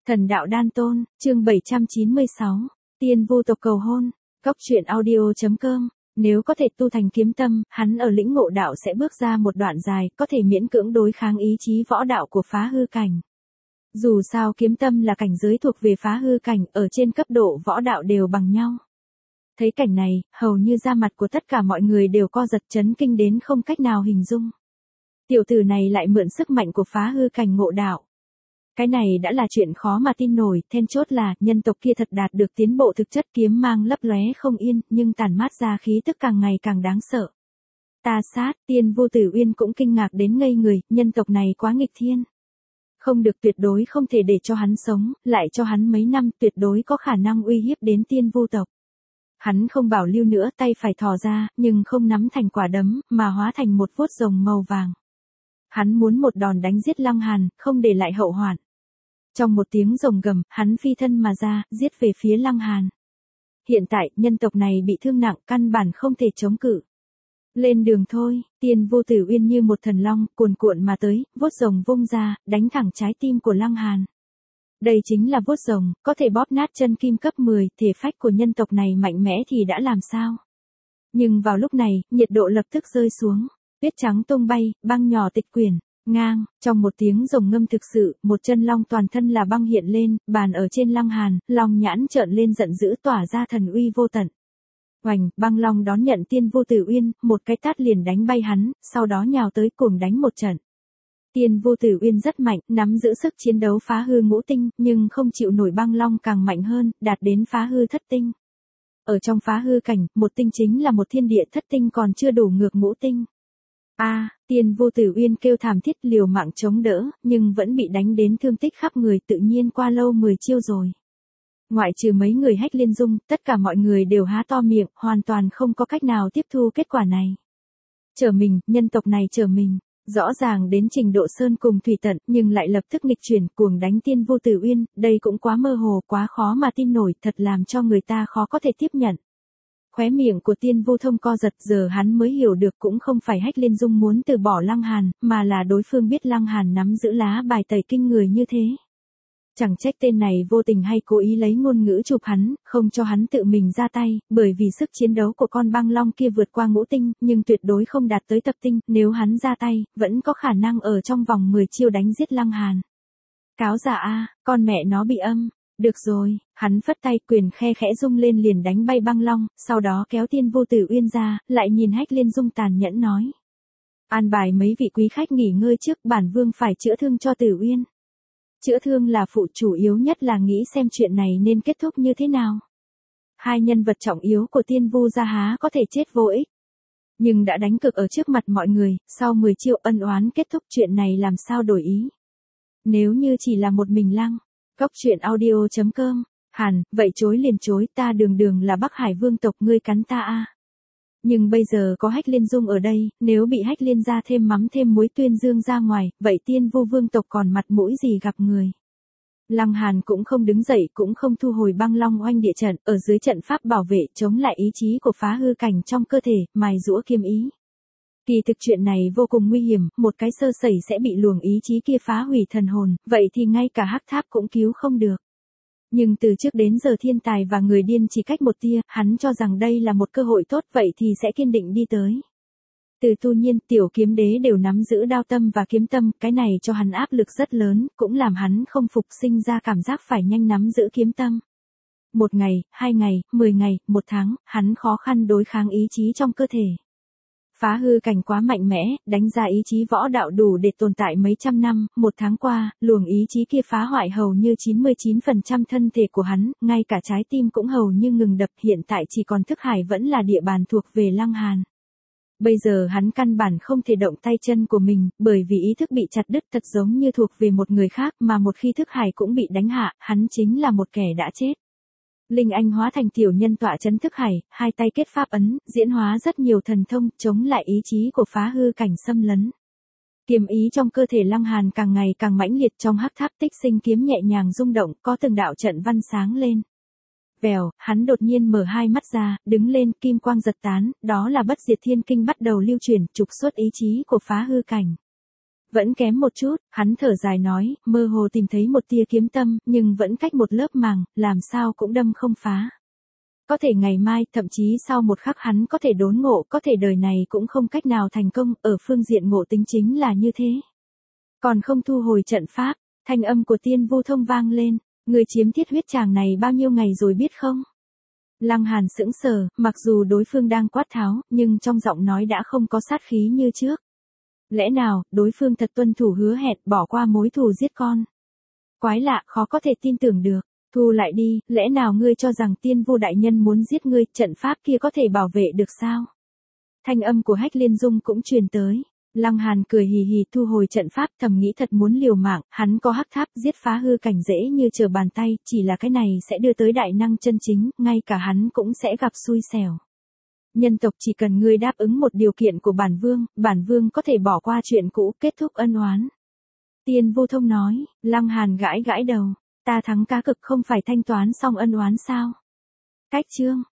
Thần đạo đan tôn, chương 796, tiên vu tộc cầu hôn, Cóc truyện audio.com. Nếu có thể tu thành kiếm tâm, hắn ở lĩnh ngộ đạo sẽ bước ra một đoạn dài, có thể miễn cưỡng đối kháng ý chí võ đạo của phá hư cảnh. Dù sao kiếm tâm là cảnh giới thuộc về phá hư cảnh, ở trên cấp độ võ đạo đều bằng nhau. Thấy cảnh này, hầu như da mặt của tất cả mọi người đều co giật, chấn kinh đến không cách nào hình dung. Tiểu tử này lại mượn sức mạnh của phá hư cảnh ngộ đạo. Cái này đã là chuyện khó mà tin nổi, then chốt là nhân tộc kia thật đạt được tiến bộ thực chất, kiếm mang lấp lóe không yên, nhưng tản mát ra khí tức càng ngày càng đáng sợ. Ta sát, tiên vô tử uyên cũng kinh ngạc đến ngây người, nhân tộc này quá nghịch thiên. Không được, tuyệt đối không thể để cho hắn sống, lại cho hắn mấy năm, tuyệt đối có khả năng uy hiếp đến tiên vô tộc. Hắn không bảo lưu nữa, tay phải thò ra, nhưng không nắm thành quả đấm, mà hóa thành một vuốt rồng màu vàng. Hắn muốn một đòn đánh giết Lăng Hàn, không để lại hậu hoạn. Trong một tiếng rồng gầm, hắn phi thân mà ra, giết về phía Lăng Hàn. Hiện tại, nhân tộc này bị thương nặng, căn bản không thể chống cự. Lên đường thôi, tiên vô tử uyên như một thần long, cuồn cuộn mà tới, vuốt rồng vung ra, đánh thẳng trái tim của Lăng Hàn. Đây chính là vuốt rồng, có thể bóp nát chân kim cấp 10, thể phách của nhân tộc này mạnh mẽ thì đã làm sao. Nhưng vào lúc này, nhiệt độ lập tức rơi xuống, tuyết trắng tung bay, băng nhỏ tịch quyển. Ngang, trong một tiếng rồng ngâm thực sự, một chân long toàn thân là băng hiện lên, bàn ở trên Lăng Hàn, long nhãn trợn lên giận dữ tỏa ra thần uy vô tận. Oành, băng long đón nhận tiên vô tử uyên, một cái tát liền đánh bay hắn, sau đó nhào tới cùng đánh một trận. Tiên vô tử uyên rất mạnh, nắm giữ sức chiến đấu phá hư ngũ tinh, nhưng không chịu nổi băng long càng mạnh hơn, đạt đến phá hư thất tinh. Ở trong phá hư cảnh, một tinh chính là một thiên địa, thất tinh còn chưa đủ ngược ngũ tinh. Tiên vô tử uyên kêu thảm thiết, liều mạng chống đỡ, nhưng vẫn bị đánh đến thương tích khắp người, tự nhiên qua lâu 10 chiêu rồi. Ngoại trừ mấy người Hách Liên Dung, tất cả mọi người đều há to miệng, hoàn toàn không có cách nào tiếp thu kết quả này. Trở mình, nhân tộc này trở mình, rõ ràng đến trình độ sơn cùng thủy tận, nhưng lại lập tức nghịch chuyển, cuồng đánh tiên vô tử uyên, đây cũng quá mơ hồ, quá khó mà tin nổi, thật làm cho người ta khó có thể tiếp nhận. Khóe miệng của tiên vô thông co giật, giờ hắn mới hiểu được cũng không phải Hách Liên Dung muốn từ bỏ Lăng Hàn, mà là đối phương biết Lăng Hàn nắm giữ lá bài tẩy kinh người như thế. Chẳng trách tên này vô tình hay cố ý lấy ngôn ngữ chụp hắn, không cho hắn tự mình ra tay, bởi vì sức chiến đấu của con băng long kia vượt qua ngũ tinh, nhưng tuyệt đối không đạt tới thập tinh, nếu hắn ra tay, vẫn có khả năng ở trong vòng 10 chiêu đánh giết Lăng Hàn. Cáo giả a, con mẹ nó bị âm. Được rồi, hắn phất tay, quyền khe khẽ rung lên liền đánh bay băng long, sau đó kéo tiên vô tử uyên ra, lại nhìn Hách Liên Dung tàn nhẫn nói. An bài mấy vị quý khách nghỉ ngơi trước, bản vương phải chữa thương cho tử uyên. Chữa thương là phụ, chủ yếu nhất là nghĩ xem chuyện này nên kết thúc như thế nào. Hai nhân vật trọng yếu của tiên vu gia há có thể chết vô ích. Nhưng đã đánh cực ở trước mặt mọi người, sau 10 chiêu ân oán kết thúc, chuyện này làm sao đổi ý. Nếu như chỉ là một mình Lăng. Cóc truyện audio.com, Hàn, vậy chối liền chối, ta đường là Bắc Hải vương tộc, ngươi cắn ta a. Nhưng bây giờ có Hách Liên Dung ở đây, nếu bị Hách Liên gia thêm mắm thêm muối tuyên dương ra ngoài, vậy tiên vô vương tộc còn mặt mũi gì gặp người. Lăng Hàn cũng không đứng dậy, cũng không thu hồi băng long oanh địa trận, ở dưới trận pháp bảo vệ chống lại ý chí của phá hư cảnh trong cơ thể, mài giũa kiêm ý. Kỳ thực chuyện này vô cùng nguy hiểm, một cái sơ sẩy sẽ bị luồng ý chí kia phá hủy thần hồn, vậy thì ngay cả hắc tháp cũng cứu không được. Nhưng từ trước đến giờ thiên tài và người điên chỉ cách một tia, hắn cho rằng đây là một cơ hội tốt, vậy thì sẽ kiên định đi tới. Từ Tu Nhiên, Tiểu Kiếm Đế đều nắm giữ đao tâm và kiếm tâm, cái này cho hắn áp lực rất lớn, cũng làm hắn không phục, sinh ra cảm giác phải nhanh nắm giữ kiếm tâm. 1 ngày, 2 ngày, 10 ngày, 1 tháng, hắn khó khăn đối kháng ý chí trong cơ thể. Phá hư cảnh quá mạnh mẽ, đánh ra ý chí võ đạo đủ để tồn tại mấy trăm năm, 1 tháng qua, luồng ý chí kia phá hoại hầu như 99% thân thể của hắn, ngay cả trái tim cũng hầu như ngừng đập, hiện tại chỉ còn thức hải vẫn là địa bàn thuộc về Lăng Hàn. Bây giờ hắn căn bản không thể động tay chân của mình, bởi vì ý thức bị chặt đứt thật giống như thuộc về một người khác, mà một khi thức hải cũng bị đánh hạ, hắn chính là một kẻ đã chết. Linh Anh hóa thành tiểu nhân tọa chấn thức hải, hai tay kết pháp ấn, diễn hóa rất nhiều thần thông, chống lại ý chí của phá hư cảnh xâm lấn. Kiếm ý trong cơ thể Lăng Hàn càng ngày càng mãnh liệt, trong hắc tháp tích sinh kiếm nhẹ nhàng rung động, có từng đạo trận văn sáng lên. Vèo, hắn đột nhiên mở hai mắt ra, đứng lên, kim quang giật tán, đó là bất diệt thiên kinh bắt đầu lưu chuyển, trục xuất ý chí của phá hư cảnh. Vẫn kém một chút, hắn thở dài nói, mơ hồ tìm thấy một tia kiếm tâm, nhưng vẫn cách một lớp màng, làm sao cũng đâm không phá. Có thể ngày mai, thậm chí sau một khắc hắn có thể đốn ngộ, có thể đời này cũng không cách nào thành công, ở phương diện ngộ tính chính là như thế. Còn không thu hồi trận pháp, thanh âm của Tiên Vô Thông vang lên, người chiếm thiết huyết tràng này bao nhiêu ngày rồi biết không? Lăng Hàn sững sờ, mặc dù đối phương đang quát tháo, nhưng trong giọng nói đã không có sát khí như trước. Lẽ nào, đối phương thật tuân thủ hứa hẹn bỏ qua mối thù giết con? Quái lạ, khó có thể tin tưởng được. Thu lại đi, lẽ nào ngươi cho rằng Tiên Vô đại nhân muốn giết ngươi, trận pháp kia có thể bảo vệ được sao? Thanh âm của Hách Liên Dung cũng truyền tới. Lăng Hàn cười hì hì thu hồi trận pháp, thầm nghĩ thật muốn liều mạng, hắn có hắc tháp giết phá hư cảnh dễ như trở bàn tay, chỉ là cái này sẽ đưa tới đại năng chân chính, ngay cả hắn cũng sẽ gặp xui xẻo. Nhân tộc chỉ cần ngươi đáp ứng một điều kiện của bản vương có thể bỏ qua chuyện cũ, kết thúc ân oán. Tiên Vô Thông nói, Lăng Hàn gãi gãi đầu, ta thắng cá cực không phải thanh toán xong ân oán sao? Cách chương